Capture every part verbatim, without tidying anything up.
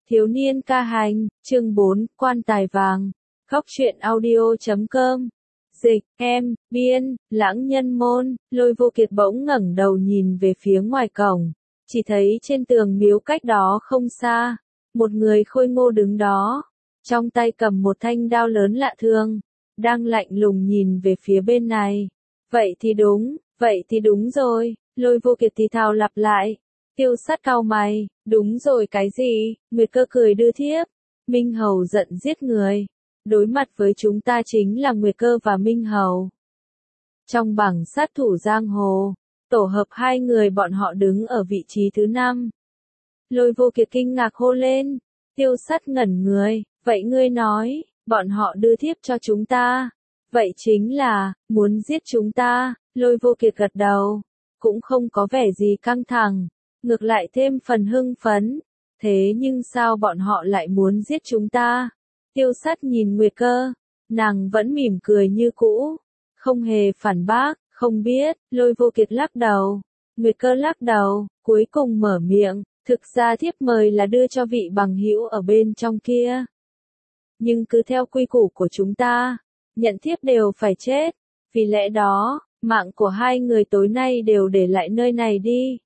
Thiếu niên ca hành, chương bốn, quan tài vàng. Góc truyện audio chấm com. Dịch, em, biên, lãng nhân môn. Lôi Vô Kiệt bỗng ngẩng đầu nhìn về phía ngoài cổng. Chỉ thấy trên tường miếu cách đó không xa. Một người khôi ngô đứng đó. Trong tay cầm một thanh đao lớn lạ thường. Đang lạnh lùng nhìn về phía bên này. Vậy thì đúng, vậy thì đúng rồi. Lôi Vô Kiệt thì thào lặp lại. Tiêu Sắt cau mày, đúng rồi cái gì? Nguyệt Cơ cười đưa thiếp. Minh Hầu giận giết người. Đối mặt với chúng ta chính là Nguyệt Cơ và Minh Hầu. Trong bảng sát thủ giang hồ, tổ hợp hai người bọn họ đứng ở vị trí thứ năm. Lôi Vô Kiệt kinh ngạc hô lên. Tiêu Sắt ngẩn người, vậy ngươi nói, bọn họ đưa thiếp cho chúng ta. Vậy chính là, muốn giết chúng ta. Lôi Vô Kiệt gật đầu, cũng không có vẻ gì căng thẳng. Ngược lại thêm phần hưng phấn. Thế nhưng sao bọn họ lại muốn giết chúng ta? Tiêu Sắt nhìn Nguyệt Cơ. Nàng vẫn mỉm cười như cũ. Không hề phản bác, không biết. Lôi Vô Kiệt lắc đầu. Nguyệt Cơ lắc đầu, cuối cùng mở miệng. Thực ra thiếp mời là đưa cho vị bằng hữu ở bên trong kia. Nhưng cứ theo quy củ của chúng ta, nhận thiếp đều phải chết. Vì lẽ đó, mạng của hai người tối nay đều để lại nơi này đi.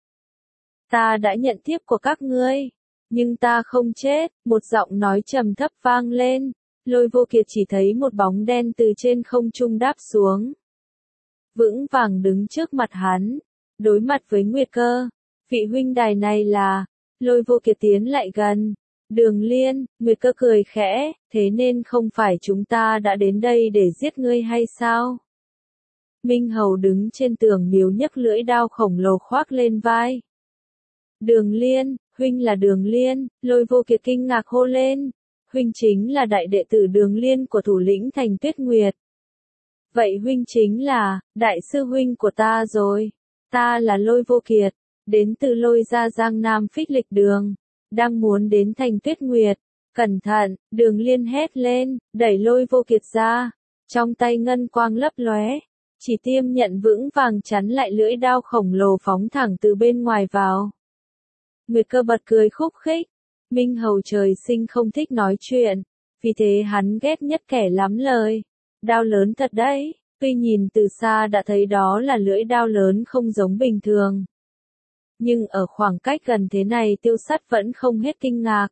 Ta đã nhận thiếp của các ngươi, nhưng ta không chết, một giọng nói trầm thấp vang lên. Lôi Vô Kiệt chỉ thấy một bóng đen từ trên không trung đáp xuống. Vững vàng đứng trước mặt hắn, đối mặt với Nguyệt Cơ. Vị huynh đài này là, Lôi Vô Kiệt tiến lại gần. Đường Liên, Nguyệt Cơ cười khẽ, thế nên không phải chúng ta đã đến đây để giết ngươi hay sao? Minh Hầu đứng trên tường miếu nhấc lưỡi đao khổng lồ khoác lên vai. Đường Liên, huynh là Đường Liên, Lôi Vô Kiệt kinh ngạc hô lên. Huynh chính là đại đệ tử Đường Liên của thủ lĩnh thành Tuyết Nguyệt. Vậy huynh chính là, đại sư huynh của ta rồi. Ta là Lôi Vô Kiệt, đến từ Lôi gia Giang Nam Phích Lịch Đường, đang muốn đến thành Tuyết Nguyệt. Cẩn thận, Đường Liên hét lên, đẩy Lôi Vô Kiệt ra. Trong tay ngân quang lấp lóe, chỉ tiêm nhận vững vàng chắn lại lưỡi đao khổng lồ phóng thẳng từ bên ngoài vào. Nguyệt Cơ bật cười khúc khích. Minh Hầu trời sinh không thích nói chuyện, vì thế hắn ghét nhất kẻ lắm lời. Đao lớn thật đấy, tuy nhìn từ xa đã thấy đó là lưỡi đao lớn không giống bình thường. Nhưng ở khoảng cách gần thế này Tiêu Sắt vẫn không hết kinh ngạc.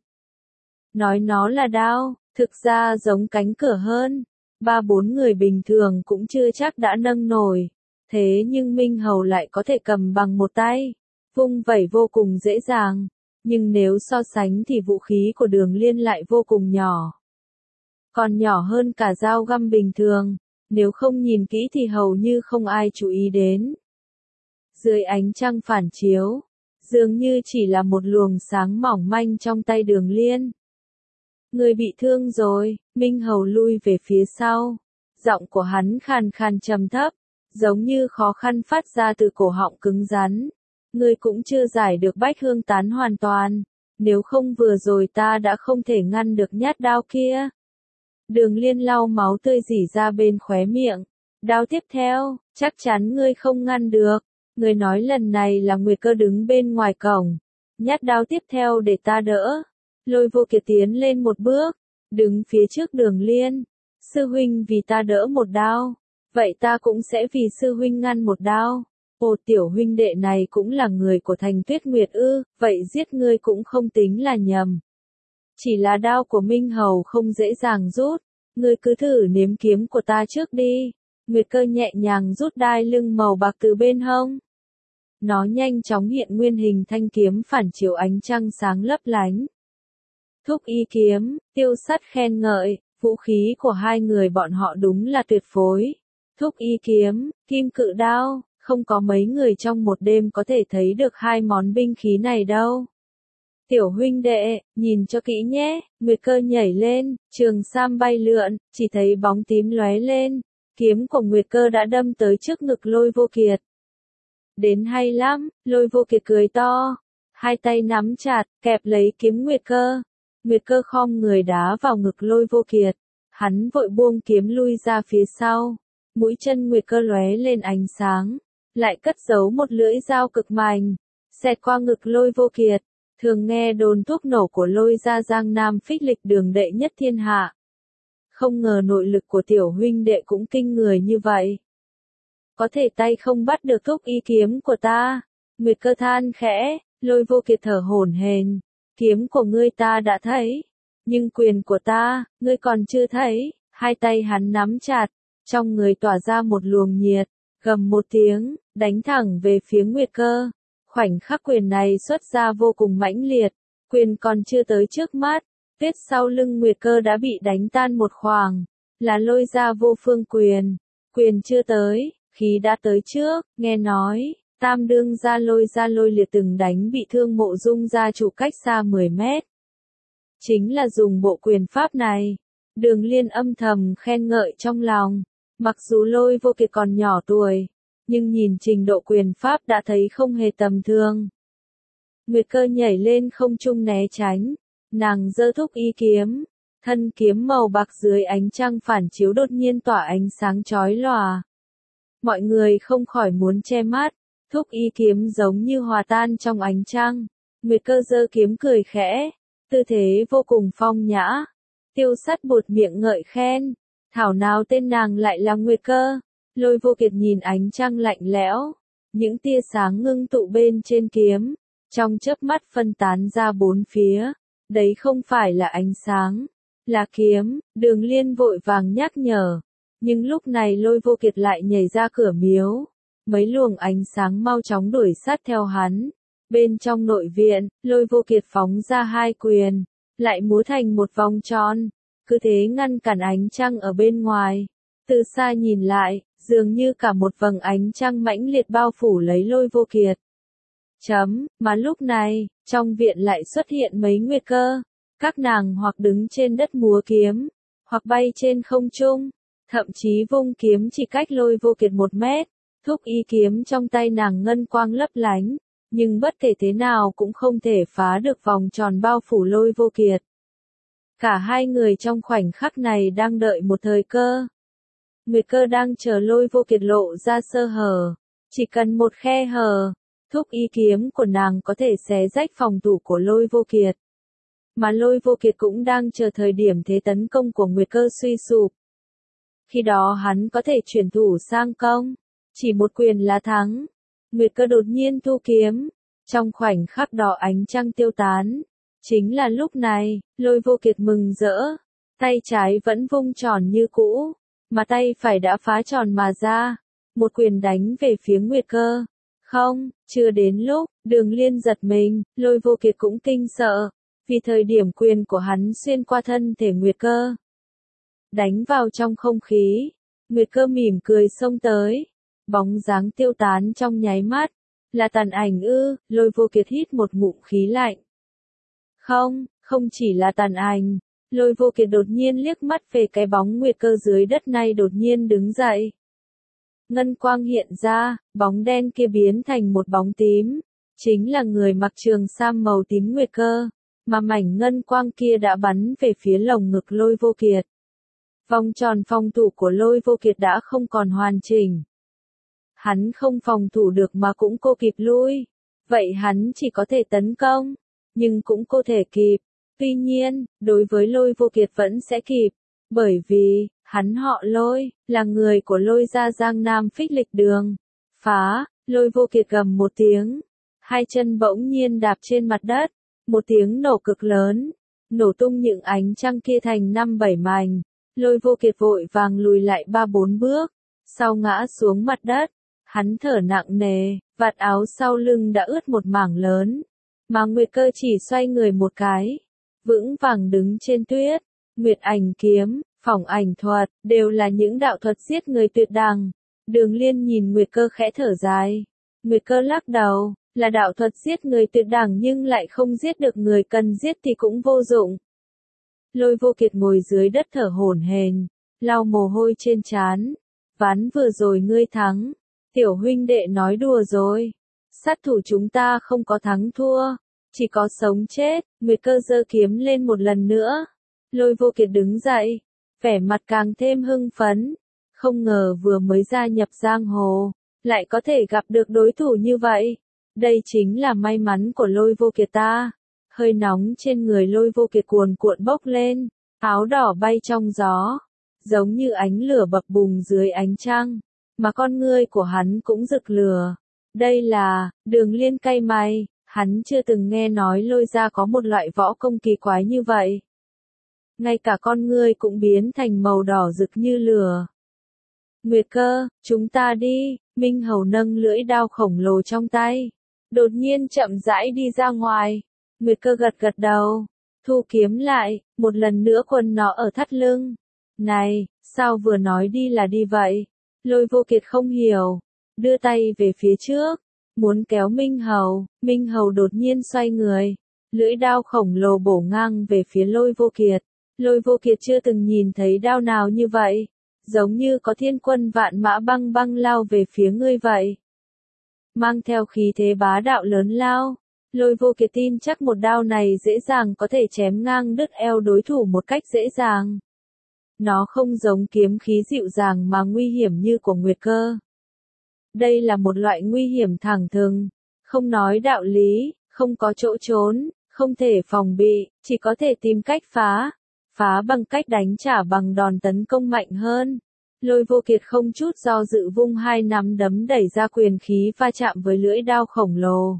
Nói nó là đao, thực ra giống cánh cửa hơn. Ba bốn người bình thường cũng chưa chắc đã nâng nổi. Thế nhưng Minh Hầu lại có thể cầm bằng một tay. Vung vẩy vô cùng dễ dàng, nhưng nếu so sánh thì vũ khí của Đường Liên lại vô cùng nhỏ. Còn nhỏ hơn cả dao găm bình thường, nếu không nhìn kỹ thì hầu như không ai chú ý đến. Dưới ánh trăng phản chiếu, dường như chỉ là một luồng sáng mỏng manh trong tay Đường Liên. Người bị thương rồi, Minh Hầu lui về phía sau. Giọng của hắn khàn khàn trầm thấp, giống như khó khăn phát ra từ cổ họng cứng rắn. Ngươi cũng chưa giải được Bách Hương Tán hoàn toàn, nếu không vừa rồi ta đã không thể ngăn được nhát đao kia. Đường Liên lau máu tươi rỉ ra bên khóe miệng. Đao tiếp theo, chắc chắn ngươi không ngăn được. Ngươi nói lần này là Nguyệt Cơ đứng bên ngoài cổng. Nhát đao tiếp theo để ta đỡ. Lôi Vô Kiệt tiến lên một bước, đứng phía trước Đường Liên. Sư huynh vì ta đỡ một đao, vậy ta cũng sẽ vì sư huynh ngăn một đao. Ồ, tiểu huynh đệ này cũng là người của thành Tuyết Nguyệt ư, vậy giết ngươi cũng không tính là nhầm. Chỉ là đao của Minh Hầu không dễ dàng rút, ngươi cứ thử nếm kiếm của ta trước đi. Nguyệt Cơ nhẹ nhàng rút đai lưng màu bạc từ bên hông. Nó nhanh chóng hiện nguyên hình thanh kiếm phản chiếu ánh trăng sáng lấp lánh. Thúc y kiếm, Tiêu Sắt khen ngợi, vũ khí của hai người bọn họ đúng là tuyệt phối. Thúc y kiếm, kim cự đao. Không có mấy người trong một đêm có thể thấy được hai món binh khí này đâu. Tiểu huynh đệ, nhìn cho kỹ nhé. Nguyệt Cơ nhảy lên, trường sam bay lượn, chỉ thấy bóng tím lóe lên. Kiếm của Nguyệt Cơ đã đâm tới trước ngực Lôi Vô Kiệt. Đến hay lắm, Lôi Vô Kiệt cười to. Hai tay nắm chặt, kẹp lấy kiếm Nguyệt Cơ. Nguyệt Cơ khom người đá vào ngực Lôi Vô Kiệt. Hắn vội buông kiếm lui ra phía sau. Mũi chân Nguyệt Cơ lóe lên ánh sáng. Lại cất giấu một lưỡi dao cực mạnh, xẹt qua ngực Lôi Vô Kiệt. Thường nghe đồn thuốc nổ của Lôi gia Giang Nam phích lịch đường đệ nhất thiên hạ. Không ngờ nội lực của tiểu huynh đệ cũng kinh người như vậy. Có thể tay không bắt được thúc y kiếm của ta. Nguyệt Cơ than khẽ, Lôi Vô Kiệt thở hổn hển. Kiếm của ngươi ta đã thấy, nhưng quyền của ta, ngươi còn chưa thấy. Hai tay hắn nắm chặt, trong người tỏa ra một luồng nhiệt, gầm một tiếng, đánh thẳng về phía Nguyệt Cơ. Khoảnh khắc quyền này xuất ra vô cùng mãnh liệt, quyền còn chưa tới trước mắt, tuyết sau lưng Nguyệt Cơ đã bị đánh tan một khoảng, là Lôi gia Vô Phương quyền. Quyền chưa tới, khí đã tới trước, nghe nói, tam đương gia Lôi gia Lôi Liệt từng đánh bị thương Mộ Dung gia chủ cách xa mười mét. Chính là dùng bộ quyền pháp này. Đường Liên âm thầm khen ngợi trong lòng, mặc dù Lôi Vô Kiệt còn nhỏ tuổi, nhưng nhìn trình độ quyền pháp đã thấy không hề tầm thường. Nguyệt Cơ nhảy lên không trung né tránh, nàng giơ thúc y kiếm, thân kiếm màu bạc dưới ánh trăng phản chiếu đột nhiên tỏa ánh sáng chói lòa. Mọi người không khỏi muốn che mắt, thúc y kiếm giống như hòa tan trong ánh trăng. Nguyệt Cơ giơ kiếm cười khẽ, tư thế vô cùng phong nhã. Tiêu Sắt buột miệng ngợi khen, thảo nào tên nàng lại là Nguyệt Cơ. Lôi Vô Kiệt nhìn ánh trăng lạnh lẽo, những tia sáng ngưng tụ bên trên kiếm, trong chớp mắt phân tán ra bốn phía. Đấy không phải là ánh sáng, là kiếm. Đường Liên vội vàng nhắc nhở, nhưng lúc này Lôi Vô Kiệt lại nhảy ra cửa miếu. Mấy luồng ánh sáng mau chóng đuổi sát theo hắn. Bên trong nội viện, Lôi Vô Kiệt phóng ra hai quyền, lại múa thành một vòng tròn, cứ thế ngăn cản ánh trăng ở bên ngoài. Từ xa nhìn lại, dường như cả một vầng ánh trăng mãnh liệt bao phủ lấy Lôi Vô Kiệt. Chấm, mà lúc này, trong viện lại xuất hiện mấy Nguyệt Cơ. Các nàng hoặc đứng trên đất múa kiếm, hoặc bay trên không trung, thậm chí vung kiếm chỉ cách Lôi Vô Kiệt một mét. Thúc y kiếm trong tay nàng ngân quang lấp lánh, nhưng bất kể thế nào cũng không thể phá được vòng tròn bao phủ Lôi Vô Kiệt. Cả hai người trong khoảnh khắc này đang đợi một thời cơ. Nguyệt Cơ đang chờ Lôi Vô Kiệt lộ ra sơ hở, chỉ cần một khe hở, thúc y kiếm của nàng có thể xé rách phòng thủ của Lôi Vô Kiệt. Mà Lôi Vô Kiệt cũng đang chờ thời điểm thế tấn công của Nguyệt Cơ suy sụp. Khi đó hắn có thể chuyển thủ sang công, chỉ một quyền là thắng. Nguyệt Cơ đột nhiên thu kiếm, trong khoảnh khắc đó ánh trăng tiêu tán. Chính là lúc này, Lôi Vô Kiệt mừng rỡ, tay trái vẫn vung tròn như cũ, mà tay phải đã phá tròn mà ra, một quyền đánh về phía Nguyệt Cơ. Không, chưa đến lúc, Đường Liên giật mình, Lôi Vô Kiệt cũng kinh sợ, vì thời điểm quyền của hắn xuyên qua thân thể Nguyệt Cơ, đánh vào trong không khí. Nguyệt Cơ mỉm cười xông tới, bóng dáng tiêu tán trong nháy mắt. Là tàn ảnh ư? Lôi Vô Kiệt hít một ngụm khí lạnh. Không, không chỉ là tàn ảnh. Lôi Vô Kiệt đột nhiên liếc mắt về cái bóng Nguyệt Cơ dưới đất này đột nhiên đứng dậy. Ngân quang hiện ra, bóng đen kia biến thành một bóng tím. Chính là người mặc trường sam màu tím Nguyệt Cơ, mà mảnh ngân quang kia đã bắn về phía lồng ngực Lôi Vô Kiệt. Vòng tròn phòng thủ của Lôi Vô Kiệt đã không còn hoàn chỉnh. Hắn không phòng thủ được mà cũng cô kịp lui. Vậy hắn chỉ có thể tấn công, nhưng cũng cô thể kịp. Tuy nhiên, đối với Lôi Vô Kiệt vẫn sẽ kịp, bởi vì, hắn họ Lôi, là người của Lôi gia Giang Nam phích lịch đường. Phá, Lôi Vô Kiệt gầm một tiếng, hai chân bỗng nhiên đạp trên mặt đất, một tiếng nổ cực lớn, nổ tung những ánh trăng kia thành năm bảy mảnh. Lôi Vô Kiệt vội vàng lùi lại ba bốn bước, sau ngã xuống mặt đất, hắn thở nặng nề, vạt áo sau lưng đã ướt một mảng lớn, mà Nguyệt Cơ chỉ xoay người một cái, vững vàng đứng trên tuyết. Nguyệt ảnh kiếm, phỏng ảnh thuật, đều là những đạo thuật giết người tuyệt đẳng. Đường Liên nhìn Nguyệt Cơ khẽ thở dài. Nguyệt Cơ lắc đầu, là đạo thuật giết người tuyệt đẳng nhưng lại không giết được người cần giết thì cũng vô dụng. Lôi Vô Kiệt ngồi dưới đất thở hổn hển, lau mồ hôi trên trán. Ván vừa rồi ngươi thắng. Tiểu huynh đệ nói đùa rồi. Sát thủ chúng ta không có thắng thua, chỉ có sống chết. Nguyệt Cơ giơ kiếm lên một lần nữa. Lôi Vô Kiệt đứng dậy, vẻ mặt càng thêm hưng phấn. Không ngờ vừa mới gia nhập giang hồ, lại có thể gặp được đối thủ như vậy. Đây chính là may mắn của Lôi Vô Kiệt ta. hơi nóng trên người Lôi Vô Kiệt cuồn cuộn bốc lên, áo đỏ bay trong gió, giống như ánh lửa bập bùng dưới ánh trăng, mà con ngươi của hắn cũng rực lửa. Đây là, Đường Liên cay mày, hắn chưa từng nghe nói Lôi gia có một loại võ công kỳ quái như vậy. Ngay cả con ngươi cũng biến thành màu đỏ rực như lửa. Nguyệt Cơ, chúng ta đi, Minh Hầu nâng lưỡi đao khổng lồ trong tay, đột nhiên chậm rãi đi ra ngoài. Nguyệt Cơ gật gật đầu, thu kiếm lại, một lần nữa quần nó ở thắt lưng. Này, sao vừa nói đi là đi vậy? Lôi Vô Kiệt không hiểu, đưa tay về phía trước, muốn kéo Minh Hầu, Minh Hầu đột nhiên xoay người, lưỡi đao khổng lồ bổ ngang về phía Lôi Vô Kiệt. Lôi Vô Kiệt chưa từng nhìn thấy đao nào như vậy, giống như có thiên quân vạn mã băng băng lao về phía ngươi vậy. Mang theo khí thế bá đạo lớn lao, Lôi Vô Kiệt tin chắc một đao này dễ dàng có thể chém ngang đứt eo đối thủ một cách dễ dàng. Nó không giống kiếm khí dịu dàng mà nguy hiểm như của Nguyệt Cơ. Đây là một loại nguy hiểm thẳng thừng, không nói đạo lý, không có chỗ trốn, không thể phòng bị, chỉ có thể tìm cách phá. Phá bằng cách đánh trả bằng đòn tấn công mạnh hơn. Lôi Vô Kiệt không chút do dự vung hai nắm đấm đẩy ra quyền khí va chạm với lưỡi đao khổng lồ.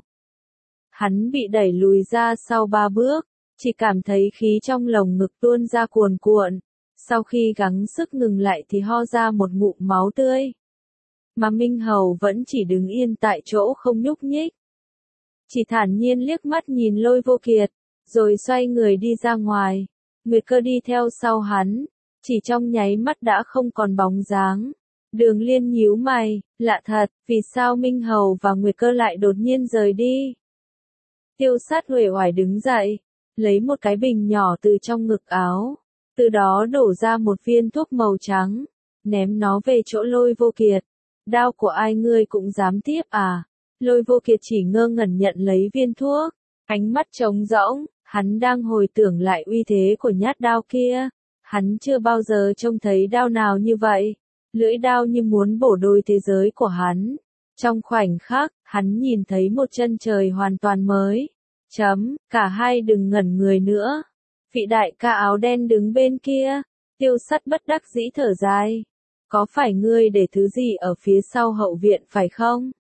Hắn bị đẩy lùi ra sau ba bước, chỉ cảm thấy khí trong lồng ngực tuôn ra cuồn cuộn. Sau khi gắng sức ngừng lại thì ho ra một ngụm máu tươi. Mà Minh Hầu vẫn chỉ đứng yên tại chỗ không nhúc nhích. Chỉ thản nhiên liếc mắt nhìn Lôi Vô Kiệt, rồi xoay người đi ra ngoài. Nguyệt Cơ đi theo sau hắn, chỉ trong nháy mắt đã không còn bóng dáng. Đường Liên nhíu mày, lạ thật, vì sao Minh Hầu và Nguyệt Cơ lại đột nhiên rời đi? Tiêu Sát uể oải đứng dậy, lấy một cái bình nhỏ từ trong ngực áo, từ đó đổ ra một viên thuốc màu trắng, ném nó về chỗ Lôi Vô Kiệt. Đao của ai ngươi cũng dám tiếp à? Lôi Vô Kiệt chỉ ngơ ngẩn nhận lấy viên thuốc, ánh mắt trống rỗng. Hắn đang hồi tưởng lại uy thế của nhát đao kia. Hắn chưa bao giờ trông thấy đao nào như vậy. Lưỡi đao như muốn bổ đôi thế giới của hắn. Trong khoảnh khắc, hắn nhìn thấy một chân trời hoàn toàn mới. Chấm, cả hai đừng ngẩn người nữa. Vị đại ca áo đen đứng bên kia. Tiêu Sắt bất đắc dĩ thở dài. Có phải ngươi để thứ gì ở phía sau hậu viện phải không?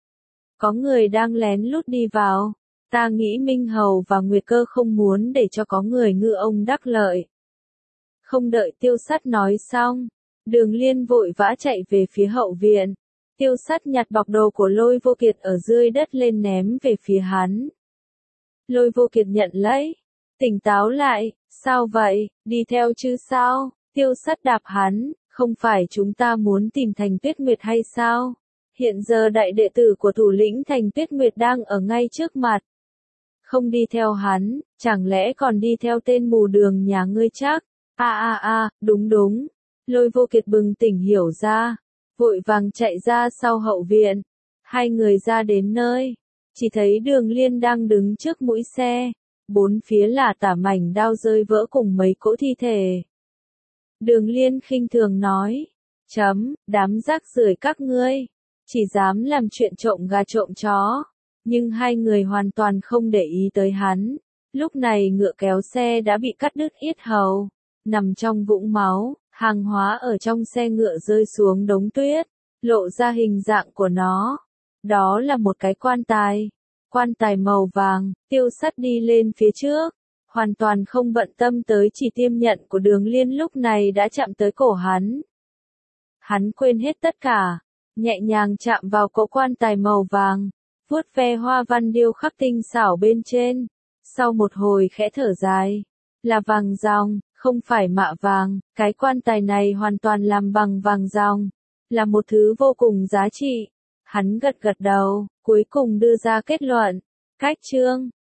Có người đang lén lút đi vào. Ta nghĩ Minh Hầu và Nguyệt Cơ không muốn để cho có người ngư ông đắc lợi. Không đợi Tiêu Sắt nói xong, Đường Liên vội vã chạy về phía hậu viện. Tiêu Sắt nhặt bọc đồ của Lôi Vô Kiệt ở dưới đất lên ném về phía hắn. Lôi Vô Kiệt nhận lấy, tỉnh táo lại, sao vậy, đi theo chứ sao? Tiêu Sắt đạp hắn, không phải chúng ta muốn tìm Thành Tuyết Nguyệt hay sao? Hiện giờ đại đệ tử của thủ lĩnh Thành Tuyết Nguyệt đang ở ngay trước mặt. Không đi theo hắn, chẳng lẽ còn đi theo tên mù đường nhà ngươi chắc? A a a, đúng đúng. Lôi Vô Kiệt bừng tỉnh hiểu ra, vội vàng chạy ra sau hậu viện. Hai người ra đến nơi, chỉ thấy Đường Liên đang đứng trước mũi xe, bốn phía là tả mảnh đao rơi vỡ cùng mấy cỗ thi thể. Đường Liên khinh thường nói, chấm, đám rác rưởi các ngươi, chỉ dám làm chuyện trộm gà trộm chó. Nhưng hai người hoàn toàn không để ý tới hắn. Lúc này ngựa kéo xe đã bị cắt đứt yết hầu, nằm trong vũng máu, hàng hóa ở trong xe ngựa rơi xuống đống tuyết, lộ ra hình dạng của nó. Đó là một cái quan tài, quan tài màu vàng. Tiêu Sắt đi lên phía trước, hoàn toàn không bận tâm tới chỉ tiêm nhận của Đường Liên lúc này đã chạm tới cổ hắn. Hắn quên hết tất cả, nhẹ nhàng chạm vào cỗ quan tài màu vàng, vuốt ve hoa văn điêu khắc tinh xảo bên trên. Sau một hồi khẽ thở dài, là vàng ròng, không phải mạ vàng, cái quan tài này hoàn toàn làm bằng vàng ròng, là một thứ vô cùng giá trị. Hắn gật gật đầu, cuối cùng đưa ra kết luận. Cách chương